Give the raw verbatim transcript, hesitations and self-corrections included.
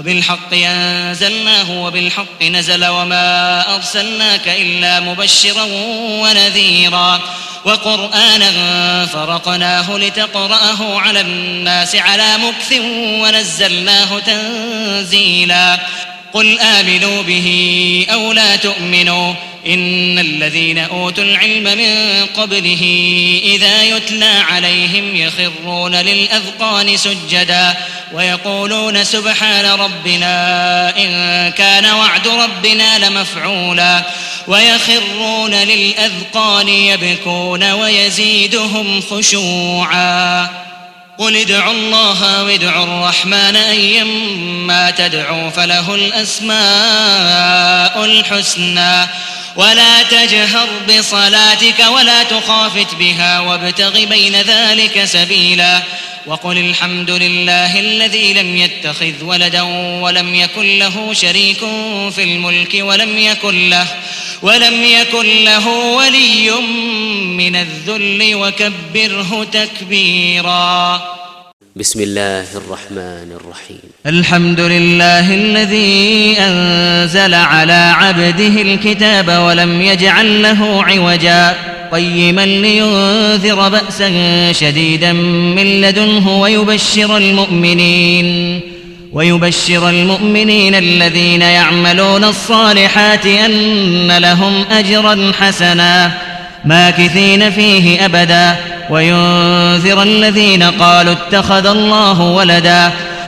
وبالحق أنزلناه وبالحق نزل وما أرسلناك إلا مبشرا ونذيرا وقرآنا فرقناه لتقرأه على الناس على مكث ونزلناه تنزيلا قل آمنوا به أو لا تؤمنوا إن الذين أوتوا العلم من قبله إذا يتلى عليهم يخرون للأذقان سجدا ويقولون سبحان ربنا إن كان وعد ربنا لمفعولا ويخرون للأذقان يبكون ويزيدهم خشوعا قل ادعوا الله وادعوا الرحمن أيما تدعوا فله الأسماء الحسنى ولا تجهر بصلاتك ولا تخافت بها وابتغ بين ذلك سبيلا وقل الحمد لله الذي لم يتخذ ولدا ولم يكن له شريك في الملك ولم يكن له ولم يكن له ولي من الذل وكبره تكبيرا. بسم الله الرحمن الرحيم. الحمد لله الذي أنزل على عبده الكتاب ولم يجعل له عوجا قيما لينذر بأسا شديدا من لدنه ويبشر المؤمنين ويبشر المؤمنين الذين يعملون الصالحات أن لهم أجرا حسنا ماكثين فيه أبدا وينذر الذين قالوا اتخذ الله ولدا